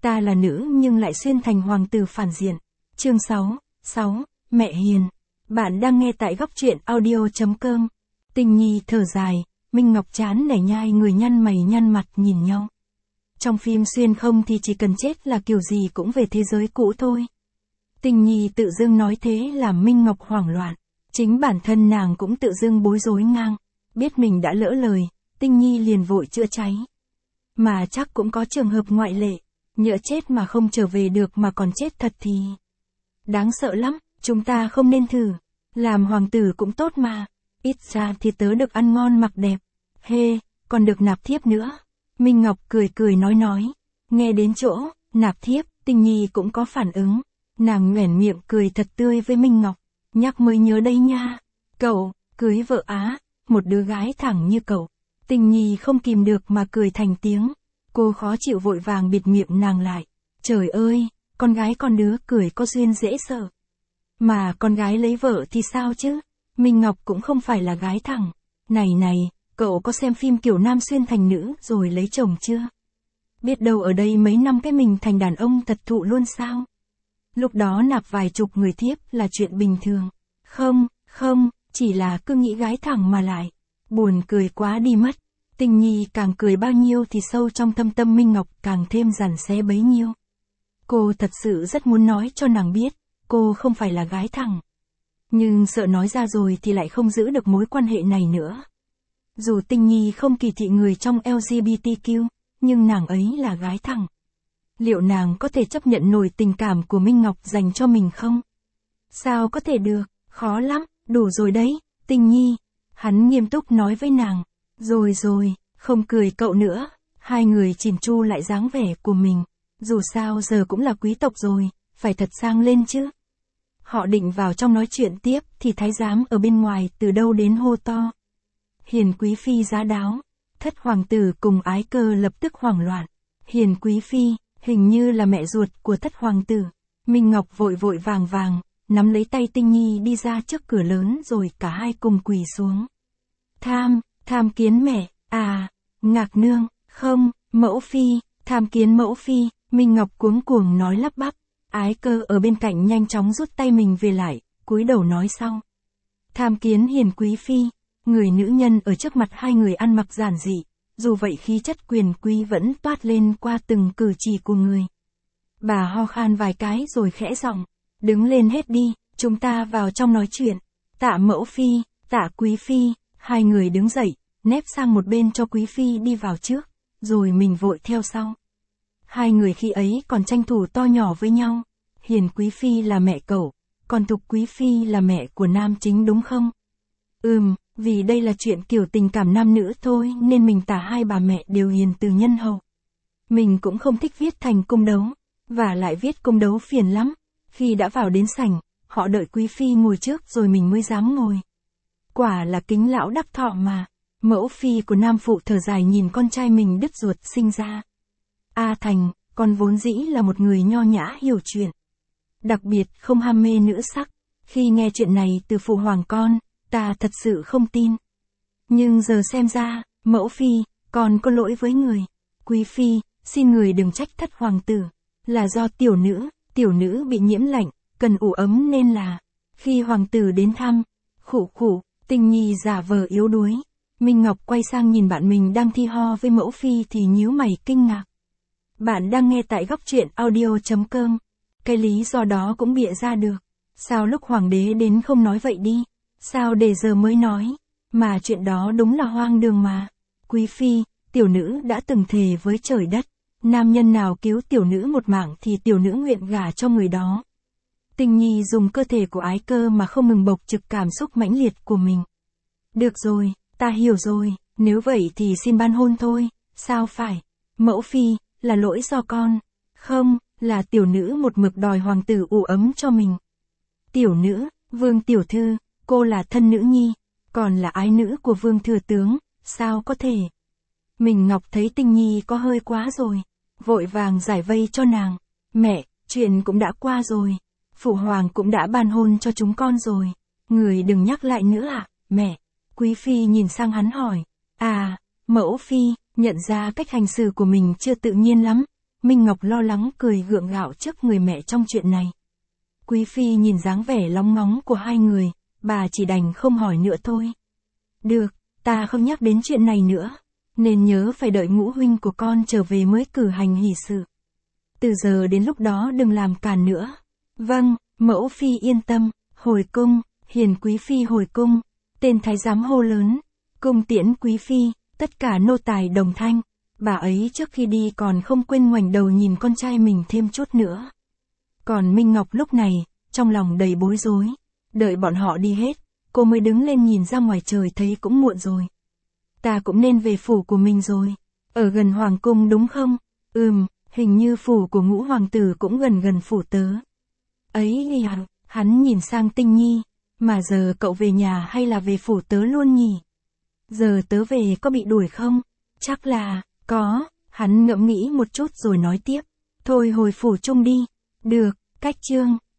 Ta là nữ nhưng lại xuyên thành hoàng tử phản diện. Chương 6, Mẹ hiền. Bạn đang nghe tại góc truyện audio.com. Tình Nhi thở dài, Minh Ngọc chán nảy nhai người nhăn mày nhăn mặt nhìn nhau. Trong phim xuyên không thì chỉ cần chết là kiểu gì cũng về thế giới cũ thôi. Tình Nhi tự dưng nói thế làm Minh Ngọc hoảng loạn. Chính bản thân nàng cũng tự dưng bối rối ngang. Biết mình đã lỡ lời, Tình Nhi liền vội chữa cháy. Mà chắc cũng có trường hợp ngoại lệ. Nhỡ chết mà không trở về được mà còn chết thật thì đáng sợ lắm, chúng ta không nên thử. Làm hoàng tử cũng tốt mà. Ít ra thì tớ được ăn ngon mặc đẹp. Hê, còn được nạp thiếp nữa. Minh Ngọc cười nói. Nghe đến chỗ, nạp thiếp, Tình Nhi cũng có phản ứng. Nàng nhoẻn miệng cười thật tươi với Minh Ngọc. Nhắc mới nhớ đây nha. Cậu, cưới vợ á, một đứa gái thẳng như cậu. Tình Nhi không kìm được mà cười thành tiếng. Cô khó chịu vội vàng bịt miệng nàng lại. Trời ơi, con gái con đứa cười có duyên dễ sợ. Mà con gái lấy vợ thì sao chứ? Minh Ngọc cũng không phải là gái thẳng. Này, cậu có xem phim kiểu nam xuyên thành nữ rồi lấy chồng chưa? Biết đâu ở đây mấy năm cái mình thành đàn ông thật thụ luôn sao? Lúc đó nạp vài chục người thiếp là chuyện bình thường. Không, chỉ là cứ nghĩ gái thẳng mà lại. Buồn cười quá đi mất. Tình Nhi càng cười bao nhiêu thì sâu trong thâm tâm Minh Ngọc càng thêm giằn xé bấy nhiêu. Cô thật sự rất muốn nói cho nàng biết, cô không phải là gái thẳng. Nhưng sợ nói ra rồi thì lại không giữ được mối quan hệ này nữa. Dù Tình Nhi không kỳ thị người trong LGBTQ, nhưng nàng ấy là gái thẳng. Liệu nàng có thể chấp nhận nổi tình cảm của Minh Ngọc dành cho mình không? Sao có thể được, khó lắm, đủ rồi đấy, Tình Nhi. Hắn nghiêm túc nói với nàng. Rồi, không cười cậu nữa. Hai người chỉn chu lại dáng vẻ của mình. Dù sao giờ cũng là quý tộc rồi, phải thật sang lên chứ. Họ định vào trong nói chuyện tiếp thì thái giám ở bên ngoài từ đâu đến hô to. Hiền quý phi giá đáo. Thất hoàng tử cùng Ái Cơ lập tức hoảng loạn. Hiền quý phi, hình như là mẹ ruột của thất hoàng tử. Minh Ngọc vội vàng, nắm lấy tay Tình Nhi đi ra trước cửa lớn rồi cả hai cùng quỳ xuống. Tham kiến mẹ, Ngạc nương, không, mẫu phi, tham kiến mẫu phi, Minh Ngọc cuống cuồng nói lắp bắp. Ái Cơ ở bên cạnh nhanh chóng rút tay mình về lại, cúi đầu nói sau. Tham kiến hiền quý phi, người nữ nhân ở trước mặt hai người ăn mặc giản dị, dù vậy khí chất quyền quý vẫn toát lên qua từng cử chỉ của người. Bà ho khan vài cái rồi khẽ giọng, đứng lên hết đi, chúng ta vào trong nói chuyện. Tạ mẫu phi, tạ quý phi, hai người đứng dậy, nép sang một bên cho quý phi đi vào trước, rồi mình vội theo sau. Hai người khi ấy còn tranh thủ to nhỏ với nhau. Hiền quý phi là mẹ cậu, còn Thục quý phi là mẹ của nam chính đúng không? Vì đây là chuyện kiểu tình cảm nam nữ thôi nên mình tả hai bà mẹ đều hiền từ nhân hậu. Mình cũng không thích viết thành cung đấu, và lại viết cung đấu phiền lắm. Khi đã vào đến sảnh, họ đợi quý phi ngồi trước rồi mình mới dám ngồi. Quả là kính lão đắc thọ mà. Mẫu phi của nam phụ thở dài nhìn con trai mình đứt ruột sinh ra. Thành, con vốn dĩ là một người nho nhã hiểu chuyện. Đặc biệt không ham mê nữ sắc. Khi nghe chuyện này từ phụ hoàng con, ta thật sự không tin. Nhưng giờ xem ra, mẫu phi, con có lỗi với người. Quý phi, xin người đừng trách thất hoàng tử. Là do tiểu nữ bị nhiễm lạnh, cần ủ ấm nên là. Khi hoàng tử đến thăm, khụ, Tình Nhi giả vờ yếu đuối. Minh Ngọc quay sang nhìn bạn mình đang thi ho với mẫu phi thì nhíu mày kinh ngạc. Bạn đang nghe tại góc truyện audio.com. Cái lý do đó cũng bịa ra được. Sao lúc hoàng đế đến không nói vậy đi? Sao để giờ mới nói? Mà chuyện đó đúng là hoang đường mà. Quý phi, tiểu nữ đã từng thề với trời đất. Nam nhân nào cứu tiểu nữ một mạng thì tiểu nữ nguyện gả cho người đó. Tình Nhi dùng cơ thể của Ái Cơ mà không ngừng bộc trực cảm xúc mãnh liệt của mình. Được rồi, ta hiểu rồi, nếu vậy thì xin ban hôn thôi, sao phải? Mẫu phi, là lỗi do con. Không, là tiểu nữ một mực đòi hoàng tử ủ ấm cho mình. Tiểu nữ, vương tiểu thư, cô là thân nữ nhi, còn là ái nữ của vương thừa tướng, sao có thể? Mình Ngọc thấy Tình Nhi có hơi quá rồi, vội vàng giải vây cho nàng. Mẹ, chuyện cũng đã qua rồi, phụ hoàng cũng đã ban hôn cho chúng con rồi, người đừng nhắc lại nữa ạ, mẹ. Quý phi nhìn sang hắn hỏi. Mẫu phi, nhận ra cách hành xử của mình chưa tự nhiên lắm. Minh Ngọc lo lắng cười gượng gạo trước người mẹ trong chuyện này. Quý phi nhìn dáng vẻ lóng ngóng của hai người, bà chỉ đành không hỏi nữa thôi. Được, ta không nhắc đến chuyện này nữa. Nên nhớ phải đợi ngũ huynh của con trở về mới cử hành hỷ sự. Từ giờ đến lúc đó đừng làm càn nữa. Vâng, mẫu phi yên tâm. Hồi cung, hiền quý phi hồi cung. Tên thái giám hô lớn. Cung tiễn quý phi, tất cả nô tài đồng thanh. Bà ấy trước khi đi còn không quên ngoảnh đầu nhìn con trai mình thêm chút nữa. Còn Minh Ngọc lúc này, trong lòng đầy bối rối. Đợi bọn họ đi hết, cô mới đứng lên nhìn ra ngoài trời thấy cũng muộn rồi. Ta cũng nên về phủ của mình rồi. Ở gần hoàng cung đúng không? Hình như phủ của ngũ hoàng tử cũng gần phủ tớ. Ấy ghi hắn nhìn sang Tinh Nhi. Mà giờ cậu về nhà hay là về phủ tớ luôn nhỉ? Giờ tớ về có bị đuổi không? Chắc là, có. Hắn ngẫm nghĩ một chút rồi nói tiếp. Thôi hồi phủ chung đi. Được, cách chương.